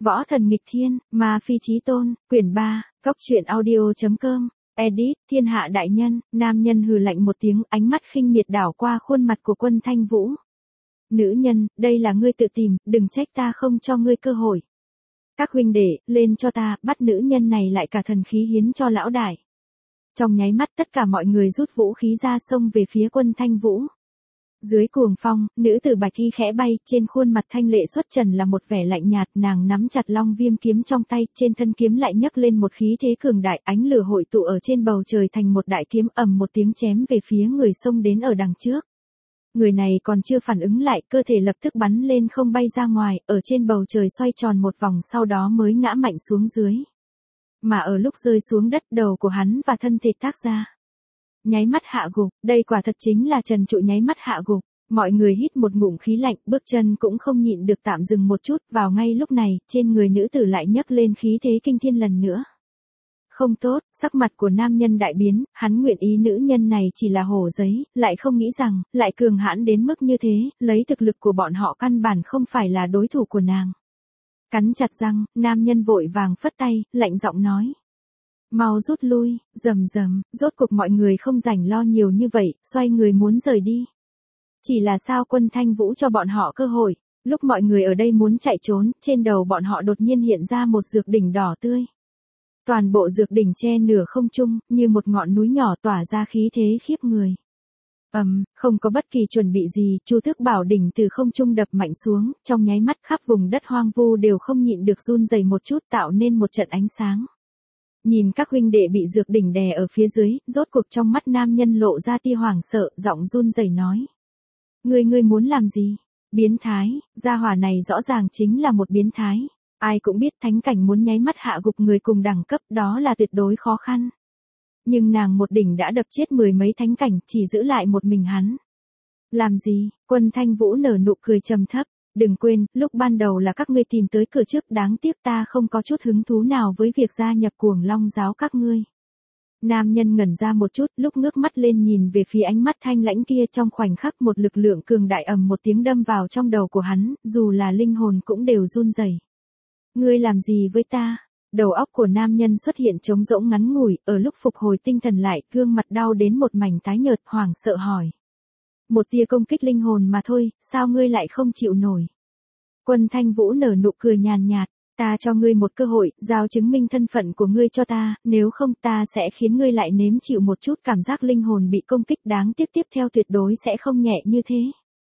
Võ thần nghịch thiên, ma phi chí tôn, quyển 3, Cốc truyện audio.com, edit, thiên hạ đại nhân, nam nhân hừ lạnh một tiếng, ánh mắt khinh miệt đảo qua khuôn mặt của Quân Thanh Vũ. Nữ nhân, đây là ngươi tự tìm, đừng trách ta không cho ngươi cơ hội. Các huynh đệ, lên cho ta, bắt nữ nhân này lại cả thần khí hiến cho lão đại. Trong nháy mắt tất cả mọi người rút vũ khí ra xông về phía Quân Thanh Vũ. Dưới cuồng phong, nữ tử bạch y khẽ bay, trên khuôn mặt thanh lệ xuất trần là một vẻ lạnh nhạt, nàng nắm chặt long viêm kiếm trong tay, trên thân kiếm lại nhấc lên một khí thế cường đại, ánh lửa hội tụ ở trên bầu trời thành một đại kiếm, ầm một tiếng chém về phía người xông đến ở đằng trước. Người này còn chưa phản ứng lại, cơ thể lập tức bắn lên không bay ra ngoài, ở trên bầu trời xoay tròn một vòng sau đó mới ngã mạnh xuống dưới. Mà ở lúc rơi xuống đất, đầu của hắn và thân thể tác ra. Nháy mắt hạ gục, đây quả thật chính là trần trụi nháy mắt hạ gục. Mọi người hít một ngụm khí lạnh, bước chân cũng không nhịn được tạm dừng một chút, vào ngay lúc này, trên người nữ tử lại nhấc lên khí thế kinh thiên lần nữa. Không tốt, sắc mặt của nam nhân đại biến, hắn nguyện ý nữ nhân này chỉ là hổ giấy, lại không nghĩ rằng, lại cường hãn đến mức như thế, lấy thực lực của bọn họ căn bản không phải là đối thủ của nàng. Cắn chặt răng, nam nhân vội vàng phất tay, lạnh giọng nói. Mau rút lui, rầm rầm, rốt cuộc mọi người không rảnh lo nhiều như vậy, xoay người muốn rời đi. Chỉ là sao Quân Thanh Vũ cho bọn họ cơ hội, lúc mọi người ở đây muốn chạy trốn, trên đầu bọn họ đột nhiên hiện ra một dược đỉnh đỏ tươi. Toàn bộ dược đỉnh che nửa không trung, như một ngọn núi nhỏ tỏa ra khí thế khiếp người. Không có bất kỳ chuẩn bị gì, Chu Tước Bảo đỉnh từ không trung đập mạnh xuống, trong nháy mắt khắp vùng đất hoang vu đều không nhịn được run rẩy một chút, tạo nên một trận ánh sáng. Nhìn các huynh đệ bị dược đỉnh đè ở phía dưới, rốt cuộc trong mắt nam nhân lộ ra tia hoảng sợ, giọng run rẩy nói. Ngươi muốn làm gì? Biến thái, gia hỏa này rõ ràng chính là một biến thái. Ai cũng biết thánh cảnh muốn nháy mắt hạ gục người cùng đẳng cấp đó là tuyệt đối khó khăn. Nhưng nàng một đỉnh đã đập chết mười mấy thánh cảnh, chỉ giữ lại một mình hắn. Làm gì? Quân Thanh Vũ nở nụ cười trầm thấp. Đừng quên, lúc ban đầu là các ngươi tìm tới cửa trước, đáng tiếc ta không có chút hứng thú nào với việc gia nhập Cuồng Long giáo các ngươi. Nam nhân ngẩn ra một chút, lúc ngước mắt lên nhìn về phía ánh mắt thanh lãnh kia, trong khoảnh khắc một lực lượng cường đại ầm một tiếng đâm vào trong đầu của hắn, dù là linh hồn cũng đều run rẩy. Ngươi làm gì với ta? Đầu óc của nam nhân xuất hiện trống rỗng ngắn ngủi, ở lúc phục hồi tinh thần lại, gương mặt đau đến một mảnh tái nhợt, hoảng sợ hỏi. Một tia công kích linh hồn mà thôi, sao ngươi lại không chịu nổi? Quân Thanh Vũ nở nụ cười nhàn nhạt, ta cho ngươi một cơ hội, giao chứng minh thân phận của ngươi cho ta, nếu không ta sẽ khiến ngươi lại nếm chịu một chút cảm giác linh hồn bị công kích, đáng tiếc tiếp theo tuyệt đối sẽ không nhẹ như thế.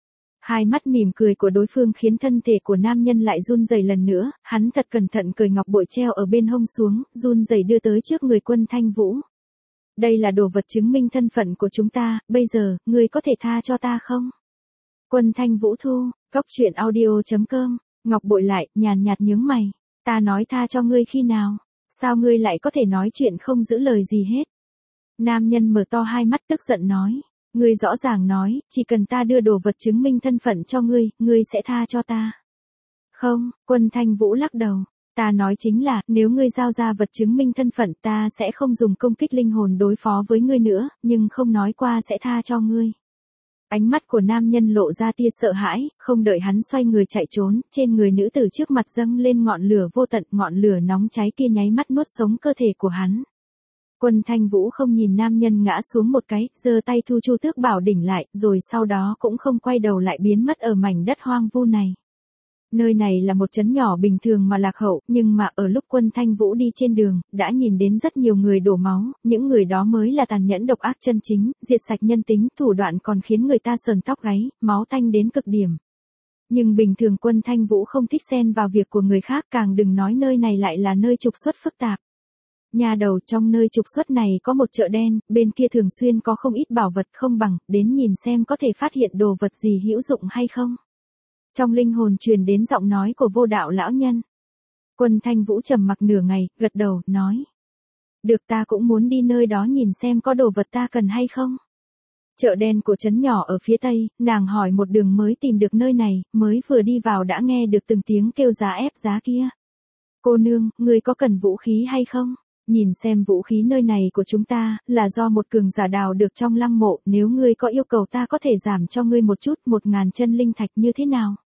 Hai mắt mỉm cười của đối phương khiến thân thể của nam nhân lại run rẩy lần nữa, hắn thật cẩn thận cởi ngọc bội treo ở bên hông xuống, run rẩy đưa tới trước người Quân Thanh Vũ. Đây là đồ vật chứng minh thân phận của chúng ta, bây giờ, ngươi có thể tha cho ta không? Quân Thanh Vũ thu, Cốc truyện audio.com, ngọc bội lại, nhàn nhạt nhướng mày. Ta nói tha cho ngươi khi nào? Sao ngươi lại có thể nói chuyện không giữ lời gì hết? Nam nhân mở to hai mắt tức giận nói. Ngươi rõ ràng nói, chỉ cần ta đưa đồ vật chứng minh thân phận cho ngươi sẽ tha cho ta. Không, Quân Thanh Vũ lắc đầu. Ta nói chính là, nếu ngươi giao ra vật chứng minh thân phận, ta sẽ không dùng công kích linh hồn đối phó với ngươi nữa, nhưng không nói qua sẽ tha cho ngươi. Ánh mắt của nam nhân lộ ra tia sợ hãi, không đợi hắn xoay người chạy trốn, trên người nữ tử trước mặt dâng lên ngọn lửa vô tận, ngọn lửa nóng cháy kia nháy mắt nuốt sống cơ thể của hắn. Quân Thanh Vũ không nhìn nam nhân ngã xuống một cái, giơ tay thu Chu Tước Bảo đỉnh lại, rồi sau đó cũng không quay đầu lại biến mất ở mảnh đất hoang vu này. Nơi này là một trấn nhỏ bình thường mà lạc hậu, nhưng mà ở lúc Quân Thanh Vũ đi trên đường, đã nhìn đến rất nhiều người đổ máu, những người đó mới là tàn nhẫn độc ác chân chính, diệt sạch nhân tính, thủ đoạn còn khiến người ta sờn tóc gáy, máu tanh đến cực điểm. Nhưng bình thường Quân Thanh Vũ không thích xen vào việc của người khác, càng đừng nói nơi này lại là nơi trục xuất phức tạp. Nhà đầu, trong nơi trục xuất này có một chợ đen, bên kia thường xuyên có không ít bảo vật không bằng, đến nhìn xem có thể phát hiện đồ vật gì hữu dụng hay không. Trong linh hồn truyền đến giọng nói của Vô Đạo lão nhân. Quân Thanh Vũ trầm mặc nửa ngày, gật đầu, nói. Được, ta cũng muốn đi nơi đó nhìn xem có đồ vật ta cần hay không. Chợ đen của trấn nhỏ ở phía tây, nàng hỏi một đường mới tìm được nơi này, mới vừa đi vào đã nghe được từng tiếng kêu giá ép giá kia. Cô nương, ngươi có cần vũ khí hay không? Nhìn xem vũ khí nơi này của chúng ta, là do một cường giả đào được trong lăng mộ, nếu ngươi có yêu cầu ta có thể giảm cho ngươi một chút, 1000 chân linh thạch như thế nào?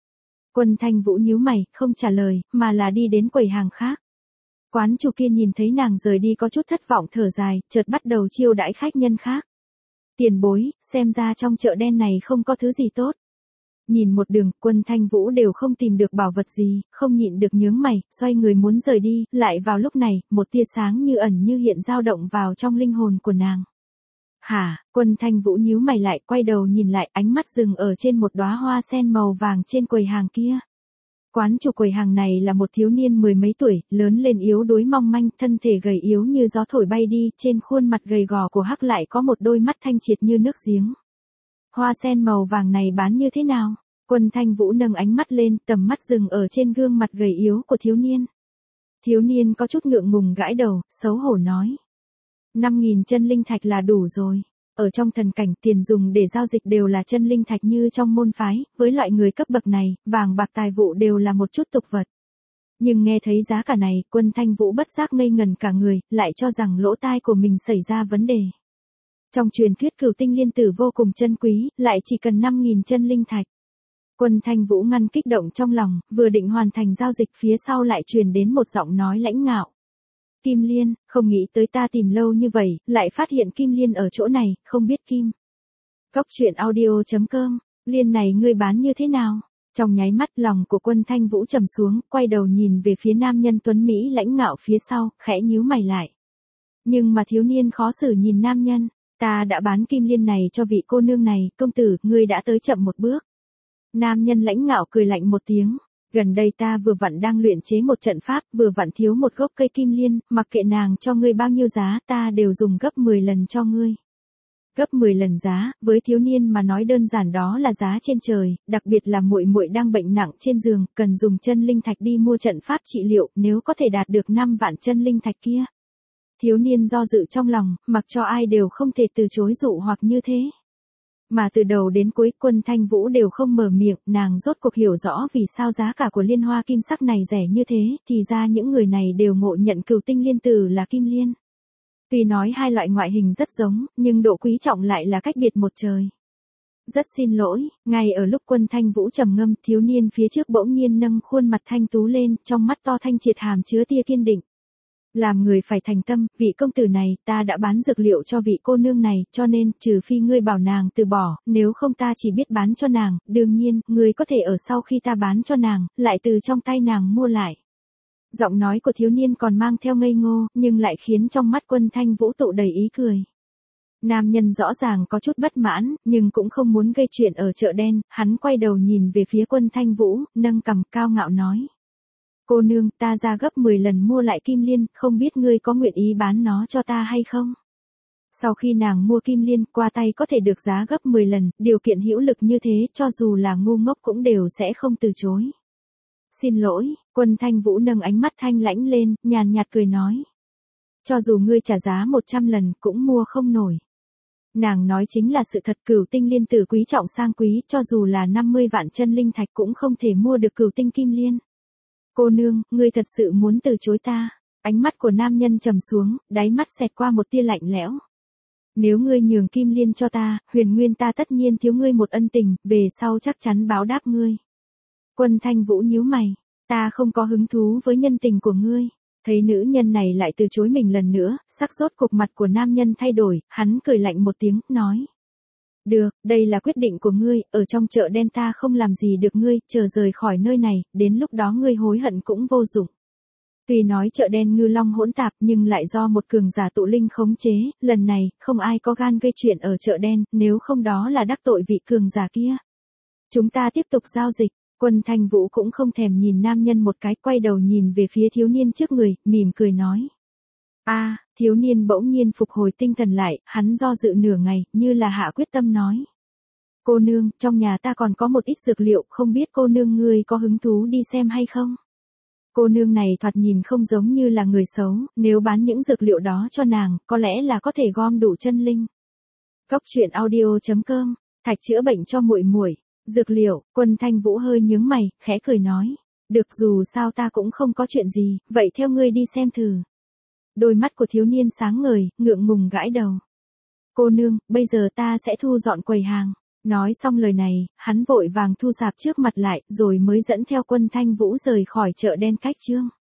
Quân Thanh Vũ nhíu mày, không trả lời, mà là đi đến quầy hàng khác. Quán chủ kia nhìn thấy nàng rời đi có chút thất vọng thở dài, chợt bắt đầu chiêu đãi khách nhân khác. Tiền bối, xem ra trong chợ đen này không có thứ gì tốt. Nhìn một đường, Quân Thanh Vũ đều không tìm được bảo vật gì, không nhịn được nhướng mày, xoay người muốn rời đi, lại vào lúc này, một tia sáng như ẩn như hiện dao động vào trong linh hồn của nàng. Hả, Quân Thanh Vũ nhíu mày lại, quay đầu nhìn lại, ánh mắt dừng ở trên một đóa hoa sen màu vàng trên quầy hàng kia. Quán chủ quầy hàng này là một thiếu niên mười mấy tuổi, lớn lên yếu đuối mong manh, thân thể gầy yếu như gió thổi bay đi, trên khuôn mặt gầy gò của Hắc lại có một đôi mắt thanh triệt như nước giếng. Hoa sen màu vàng này bán như thế nào? Quân Thanh Vũ nâng ánh mắt lên, tầm mắt dừng ở trên gương mặt gầy yếu của thiếu niên. Thiếu niên có chút ngượng ngùng gãi đầu, xấu hổ nói. 5.000 chân linh thạch là đủ rồi. Ở trong thần cảnh, tiền dùng để giao dịch đều là chân linh thạch như trong môn phái, với loại người cấp bậc này, vàng bạc tài vụ đều là một chút tục vật. Nhưng nghe thấy giá cả này, Quân Thanh Vũ bất giác ngây ngần cả người, lại cho rằng lỗ tai của mình xảy ra vấn đề. Trong truyền thuyết Cửu Tinh Liên Tử vô cùng chân quý, lại chỉ cần 5.000 chân linh thạch. Quân Thanh Vũ ngăn kích động trong lòng, vừa định hoàn thành giao dịch phía sau lại truyền đến một giọng nói lãnh ngạo. Kim Liên, không nghĩ tới ta tìm lâu như vậy, lại phát hiện Kim Liên ở chỗ này, không biết Kim. Cốc truyện audio.com, Liên này ngươi bán như thế nào? Trong nháy mắt lòng của Quân Thanh Vũ trầm xuống, quay đầu nhìn về phía nam nhân tuấn Mỹ lãnh ngạo phía sau, khẽ nhíu mày lại. Nhưng mà thiếu niên khó xử nhìn nam nhân, ta đã bán Kim Liên này cho vị cô nương này, công tử, ngươi đã tới chậm một bước. Nam nhân lãnh ngạo cười lạnh một tiếng. Gần đây ta vừa vặn đang luyện chế một trận pháp, vừa vặn thiếu một gốc cây kim liên, mặc kệ nàng cho ngươi bao nhiêu giá, ta đều dùng gấp 10 lần cho ngươi. Gấp 10 lần giá, với thiếu niên mà nói đơn giản đó là giá trên trời, đặc biệt là muội muội đang bệnh nặng trên giường, cần dùng chân linh thạch đi mua trận pháp trị liệu, nếu có thể đạt được 5 vạn chân linh thạch kia. Thiếu niên do dự trong lòng, mặc cho ai đều không thể từ chối dụ hoặc như thế. Mà từ đầu đến cuối Quân Thanh Vũ đều không mở miệng, nàng rốt cuộc hiểu rõ vì sao giá cả của liên hoa kim sắc này rẻ như thế, thì ra những người này đều ngộ nhận Cửu Tinh Liên Tử là kim liên. Tuy nói hai loại ngoại hình rất giống, nhưng độ quý trọng lại là cách biệt một trời. Rất xin lỗi, ngay ở lúc Quân Thanh Vũ trầm ngâm, thiếu niên phía trước bỗng nhiên nâng khuôn mặt thanh tú lên, trong mắt to thanh triệt hàm chứa tia kiên định. Làm người phải thành tâm, vị công tử này, ta đã bán dược liệu cho vị cô nương này, cho nên, trừ phi ngươi bảo nàng từ bỏ, nếu không ta chỉ biết bán cho nàng, đương nhiên, ngươi có thể ở sau khi ta bán cho nàng, lại từ trong tay nàng mua lại. Giọng nói của thiếu niên còn mang theo ngây ngô, nhưng lại khiến trong mắt Quân Thanh Vũ tụ đầy ý cười. Nam nhân rõ ràng có chút bất mãn, nhưng cũng không muốn gây chuyện ở chợ đen, hắn quay đầu nhìn về phía Quân Thanh Vũ, nâng cằm cao ngạo nói. Cô nương, ta ra gấp 10 lần mua lại kim liên, không biết ngươi có nguyện ý bán nó cho ta hay không? Sau khi nàng mua kim liên, qua tay có thể được giá gấp 10 lần, điều kiện hữu lực như thế, cho dù là ngu ngốc cũng đều sẽ không từ chối. Xin lỗi, Quân Thanh Vũ nâng ánh mắt thanh lãnh lên, nhàn nhạt cười nói. Cho dù ngươi trả giá 100 lần, cũng mua không nổi. Nàng nói chính là sự thật, Cửu Tinh Liên Tử quý trọng sang quý, cho dù là 50 vạn chân linh thạch cũng không thể mua được Cửu Tinh Kim Liên. Cô nương, ngươi thật sự muốn từ chối ta? Ánh mắt của nam nhân trầm xuống, đáy mắt xẹt qua một tia lạnh lẽo. Nếu ngươi nhường kim liên cho ta, Huyền Nguyên ta tất nhiên thiếu ngươi một ân tình, về sau chắc chắn báo đáp ngươi. Quân Thanh Vũ nhíu mày, ta không có hứng thú với nhân tình của ngươi. Thấy nữ nhân này lại từ chối mình lần nữa, sắc rốt cục mặt của nam nhân thay đổi, hắn cười lạnh một tiếng, nói. Được, đây là quyết định của ngươi, ở trong chợ đen ta không làm gì được ngươi, chờ rời khỏi nơi này, đến lúc đó ngươi hối hận cũng vô dụng. Tuy nói chợ đen ngư long hỗn tạp nhưng lại do một cường giả tụ linh khống chế, lần này, không ai có gan gây chuyện ở chợ đen, nếu không đó là đắc tội vị cường giả kia. Chúng ta tiếp tục giao dịch, Quân Thanh Vũ cũng không thèm nhìn nam nhân một cái, quay đầu nhìn về phía thiếu niên trước người, mỉm cười nói. Thiếu niên bỗng nhiên phục hồi tinh thần lại, hắn do dự nửa ngày, như là hạ quyết tâm nói. Cô nương, trong nhà ta còn có một ít dược liệu, không biết cô nương ngươi có hứng thú đi xem hay không? Cô nương này thoạt nhìn không giống như là người xấu, nếu bán những dược liệu đó cho nàng, có lẽ là có thể gom đủ chân linh. Cốc truyện audio.com, thạch chữa bệnh cho muội muội, dược liệu, Quân Thanh Vũ hơi nhướng mày, khẽ cười nói. Được, dù sao ta cũng không có chuyện gì, vậy theo ngươi đi xem thử. Đôi mắt của thiếu niên sáng ngời, ngượng ngùng gãi đầu. Cô nương, bây giờ ta sẽ thu dọn quầy hàng. Nói xong lời này, hắn vội vàng thu rạp trước mặt lại, rồi mới dẫn theo Quân Thanh Vũ rời khỏi chợ đen Cách Trương.